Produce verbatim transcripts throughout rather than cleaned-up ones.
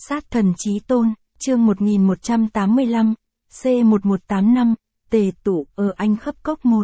Sát thần chí tôn, chương một nghìn một trăm tám mươi lăm, C một một tám năm, tề tụ ở Anh Khấp Cốc một.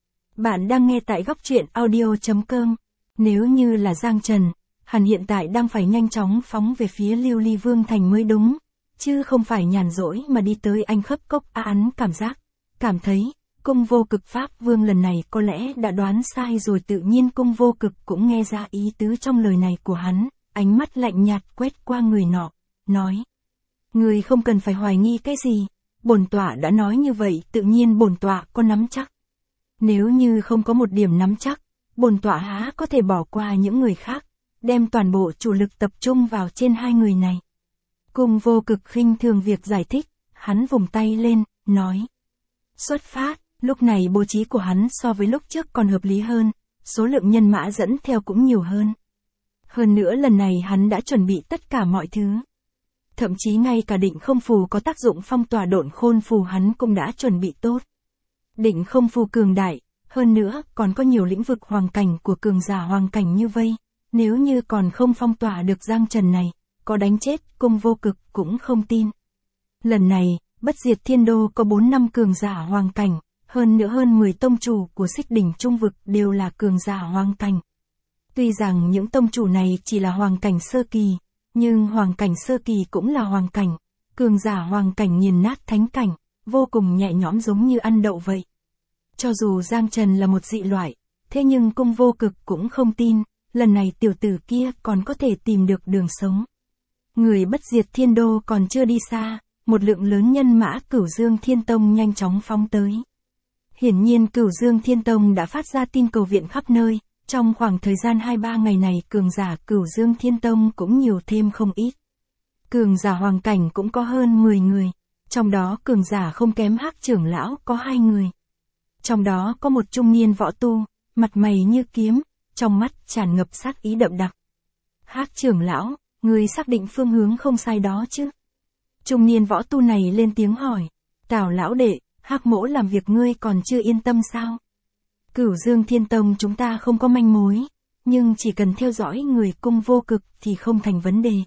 Bạn đang nghe tại góc truyện audio chấm com. Nếu như là Giang Trần, hắn hiện tại đang phải nhanh chóng phóng về phía Lưu Ly Vương Thành mới đúng, chứ không phải nhàn rỗi mà đi tới Anh Khấp Cốc. A Án cảm giác, cảm thấy, Cung Vô Cực Pháp Vương lần này có lẽ đã đoán sai rồi. Tự nhiên Cung Vô Cực cũng nghe ra ý tứ trong lời này của hắn, ánh mắt lạnh nhạt quét qua người nọ, nói: Người không cần phải hoài nghi cái gì, bổn tọa đã nói như vậy, tự nhiên bổn tọa có nắm chắc. Nếu như không có một điểm nắm chắc, bổn tọa há có thể bỏ qua những người khác, đem toàn bộ chủ lực tập trung vào trên hai người này. Cung Vô Cực khinh thường việc giải thích, hắn vùng tay lên, nói: Xuất phát. Lúc này bố trí của hắn so với lúc trước còn hợp lý hơn, số lượng nhân mã dẫn theo cũng nhiều hơn. Hơn nữa lần này hắn đã chuẩn bị tất cả mọi thứ. Thậm chí ngay cả định không phù có tác dụng phong tỏa độn khôn phù hắn cũng đã chuẩn bị tốt. Định không phù cường đại, hơn nữa còn có nhiều lĩnh vực hoàng cảnh của cường giả hoàng cảnh như vây. Nếu như còn không phong tỏa được Giang Trần này, có đánh chết Cung Vô Cực cũng không tin. Lần này, Bất Diệt Thiên Đô có bốn năm cường giả hoàng cảnh, hơn nữa hơn mười tông chủ của Xích Đỉnh Trung Vực đều là cường giả hoàng cảnh. Tuy rằng những tông chủ này chỉ là hoàng cảnh sơ kỳ, nhưng hoàng cảnh sơ kỳ cũng là hoàng cảnh, cường giả hoàng cảnh nghiền nát thánh cảnh, vô cùng nhẹ nhõm giống như ăn đậu vậy. Cho dù Giang Trần là một dị loại, thế nhưng Cung Vô Cực cũng không tin, lần này tiểu tử kia còn có thể tìm được đường sống. Người Bất Diệt Thiên Đô còn chưa đi xa, một lượng lớn nhân mã Cửu Dương Thiên Tông nhanh chóng phóng tới. Hiển nhiên Cửu Dương Thiên Tông đã phát ra tin cầu viện khắp nơi, trong khoảng thời gian hai ba ngày này cường giả Cửu Dương Thiên Tông cũng nhiều thêm không ít. Cường giả hoàng cảnh cũng có hơn mười người, trong đó cường giả không kém Hắc trưởng lão có hai người. Trong đó có một trung niên võ tu, mặt mày như kiếm, trong mắt tràn ngập sát ý đậm đặc. Hắc trưởng lão, người xác định phương hướng không sai đó chứ? Trung niên võ tu này lên tiếng hỏi. Tào lão đệ, Hắc mỗ làm việc ngươi còn chưa yên tâm sao? Cửu Dương Thiên Tông chúng ta không có manh mối, nhưng chỉ cần theo dõi người Cung Vô Cực thì không thành vấn đề.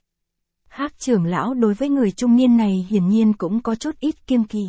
Hắc trưởng lão đối với người trung niên này hiển nhiên cũng có chút ít kiêng kỵ.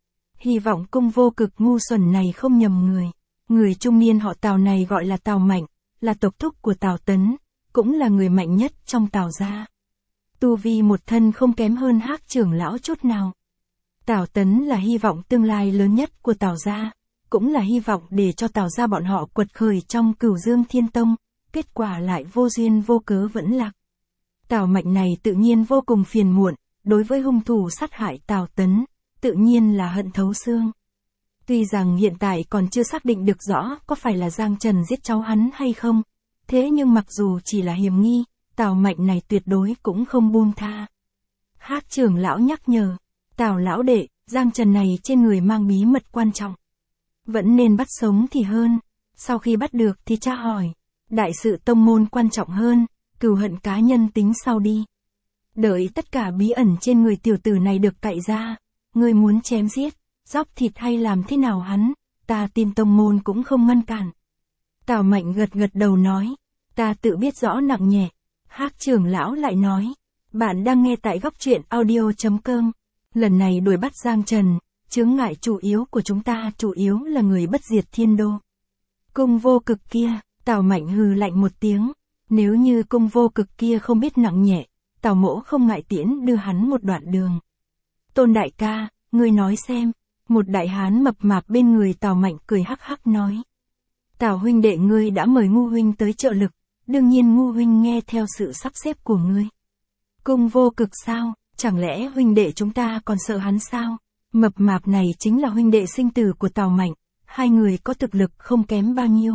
Hy vọng Cung Vô Cực ngu xuẩn này không nhầm người. Người trung niên họ Tào này gọi là Tào Mạnh, là tộc thúc của Tào Tấn, cũng là người mạnh nhất trong Tào gia. Tu vi một thân không kém hơn Hắc trưởng lão chút nào. Tào Tấn là hy vọng tương lai lớn nhất của Tào gia, cũng là hy vọng để cho Tào gia bọn họ quật khởi trong Cửu Dương Thiên Tông, kết quả lại vô duyên vô cớ vẫn lạc. Tào Mạnh này tự nhiên vô cùng phiền muộn, đối với hung thủ sát hại Tào Tấn, tự nhiên là hận thấu xương. Tuy rằng hiện tại còn chưa xác định được rõ có phải là Giang Trần giết cháu hắn hay không, thế nhưng mặc dù chỉ là hiểm nghi, Tào Mạnh này tuyệt đối cũng không buông tha. Hắc trưởng lão nhắc nhở, Tào lão đệ, Giang Trần này trên người mang bí mật quan trọng. Vẫn nên bắt sống thì hơn, sau khi bắt được thì tra hỏi. Đại sự tông môn quan trọng hơn, cừu hận cá nhân tính sau đi. Đợi tất cả bí ẩn trên người tiểu tử này được cạy ra, ngươi muốn chém giết, dóc thịt hay làm thế nào hắn, ta tin tông môn cũng không ngăn cản. Tào Mạnh gật gật đầu nói, ta tự biết rõ nặng nhẹ. Hắc trưởng lão lại nói, bạn đang nghe tại góc truyện audio chấm com. Lần này đuổi bắt Giang Trần, chướng ngại chủ yếu của chúng ta chủ yếu là người Bất Diệt Thiên Đô. Cung Vô Cực kia, Tào Mạnh hừ lạnh một tiếng, nếu như Cung Vô Cực kia không biết nặng nhẹ, Tào mỗ không ngại tiễn đưa hắn một đoạn đường. Tôn đại ca, ngươi nói xem, một đại hán mập mạp bên người Tào Mạnh cười hắc hắc nói. Tào huynh đệ ngươi đã mời Ngu huynh tới trợ lực, đương nhiên Ngu huynh nghe theo sự sắp xếp của ngươi. Cung Vô Cực sao, chẳng lẽ huynh đệ chúng ta còn sợ hắn sao? Mập mạp này chính là huynh đệ sinh tử của Tào Mạnh, hai người có thực lực không kém bao nhiêu.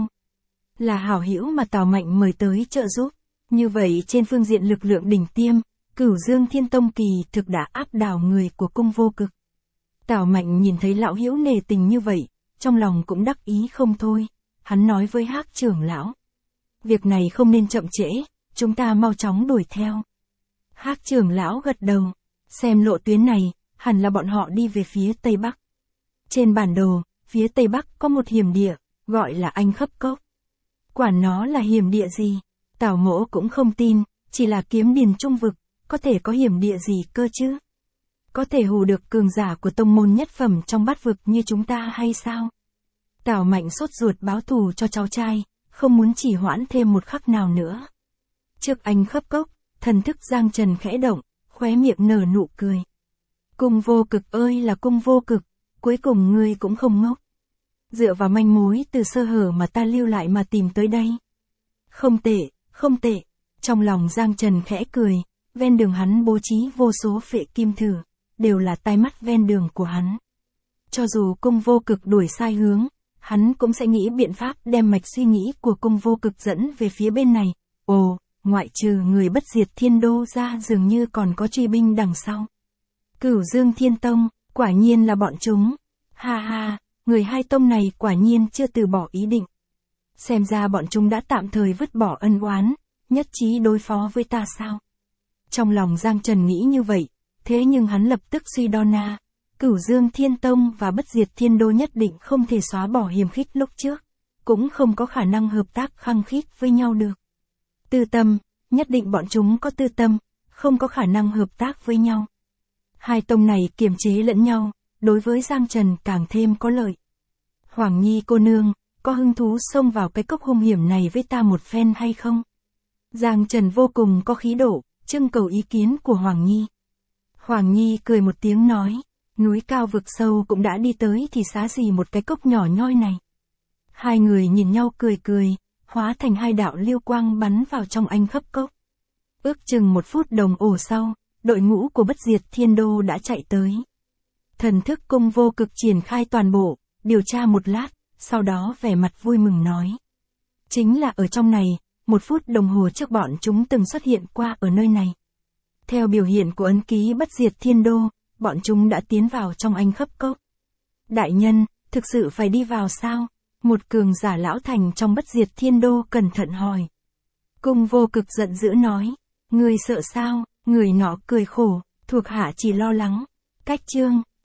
Là hảo hữu mà Tào Mạnh mời tới trợ giúp, như vậy trên phương diện lực lượng đỉnh tiêm, Cửu Dương Thiên Tông kỳ thực đã áp đảo người của Cung Vô Cực. Tào Mạnh nhìn thấy lão hữu nề tình như vậy, trong lòng cũng đắc ý không thôi, hắn nói với Hắc trưởng lão. Việc này không nên chậm trễ, chúng ta mau chóng đuổi theo. Hắc trưởng lão gật đầu, xem lộ tuyến này, hẳn là bọn họ đi về phía Tây Bắc. Trên bản đồ, phía Tây Bắc có một hiểm địa, gọi là Anh Khấp Cốc. Quản nó là hiểm địa gì, Tào mỗ cũng không tin, chỉ là kiếm điền trung vực, có thể có hiểm địa gì cơ chứ? Có thể hù được cường giả của tông môn nhất phẩm trong bát vực như chúng ta hay sao? Tào Mạnh sốt ruột báo thù cho cháu trai, không muốn chỉ hoãn thêm một khắc nào nữa. Trước anh khấp cốc, thần thức Giang Trần khẽ động, khóe miệng nở nụ cười. Cung vô cực ơi là cung vô cực, cuối cùng ngươi cũng không ngốc. Dựa vào manh mối từ sơ hở mà ta lưu lại mà tìm tới đây. Không tệ, không tệ. Trong lòng Giang Trần khẽ cười, ven đường hắn bố trí vô số phệ kim thử, đều là tai mắt ven đường của hắn. Cho dù cung vô cực đuổi sai hướng, hắn cũng sẽ nghĩ biện pháp đem mạch suy nghĩ của cung vô cực dẫn về phía bên này. Ồ, ngoại trừ người bất diệt thiên đô ra dường như còn có truy binh đằng sau. Cửu Dương Thiên Tông, quả nhiên là bọn chúng. Ha ha, người hai tông này quả nhiên chưa từ bỏ ý định. Xem ra bọn chúng đã tạm thời vứt bỏ ân oán, nhất trí đối phó với ta sao? Trong lòng Giang Trần nghĩ như vậy, thế nhưng hắn lập tức suy đo na. Cửu Dương Thiên Tông và Bất Diệt Thiên Đô nhất định không thể xóa bỏ hiềm khích lúc trước, cũng không có khả năng hợp tác khăng khít với nhau được. Tư tâm, nhất định bọn chúng có tư tâm, không có khả năng hợp tác với nhau. Hai tông này kiềm chế lẫn nhau, đối với Giang Trần càng thêm có lợi. Hoàng Nhi cô nương, có hứng thú xông vào cái cốc hung hiểm này với ta một phen hay không? Giang Trần vô cùng có khí độ, trưng cầu ý kiến của Hoàng Nhi. Hoàng Nhi cười một tiếng nói, núi cao vực sâu cũng đã đi tới thì xá gì một cái cốc nhỏ nhoi này. Hai người nhìn nhau cười cười, hóa thành hai đạo lưu quang bắn vào trong anh khấp cốc. Ước chừng một phút đồng hồ sau, đội ngũ của Bất Diệt Thiên Đô đã chạy tới. Thần thức cung vô cực triển khai toàn bộ, điều tra một lát, sau đó vẻ mặt vui mừng nói. Chính là ở trong này, một phút đồng hồ trước bọn chúng từng xuất hiện qua ở nơi này. Theo biểu hiện của ấn ký Bất Diệt Thiên Đô, bọn chúng đã tiến vào trong anh khấp cốc. Đại nhân, thực sự phải đi vào sao? Một cường giả lão thành trong Bất Diệt Thiên Đô cẩn thận hỏi. Cung vô cực giận dữ nói, người sợ sao? Người nọ cười khổ, thuộc hạ chỉ lo lắng. Cách chương,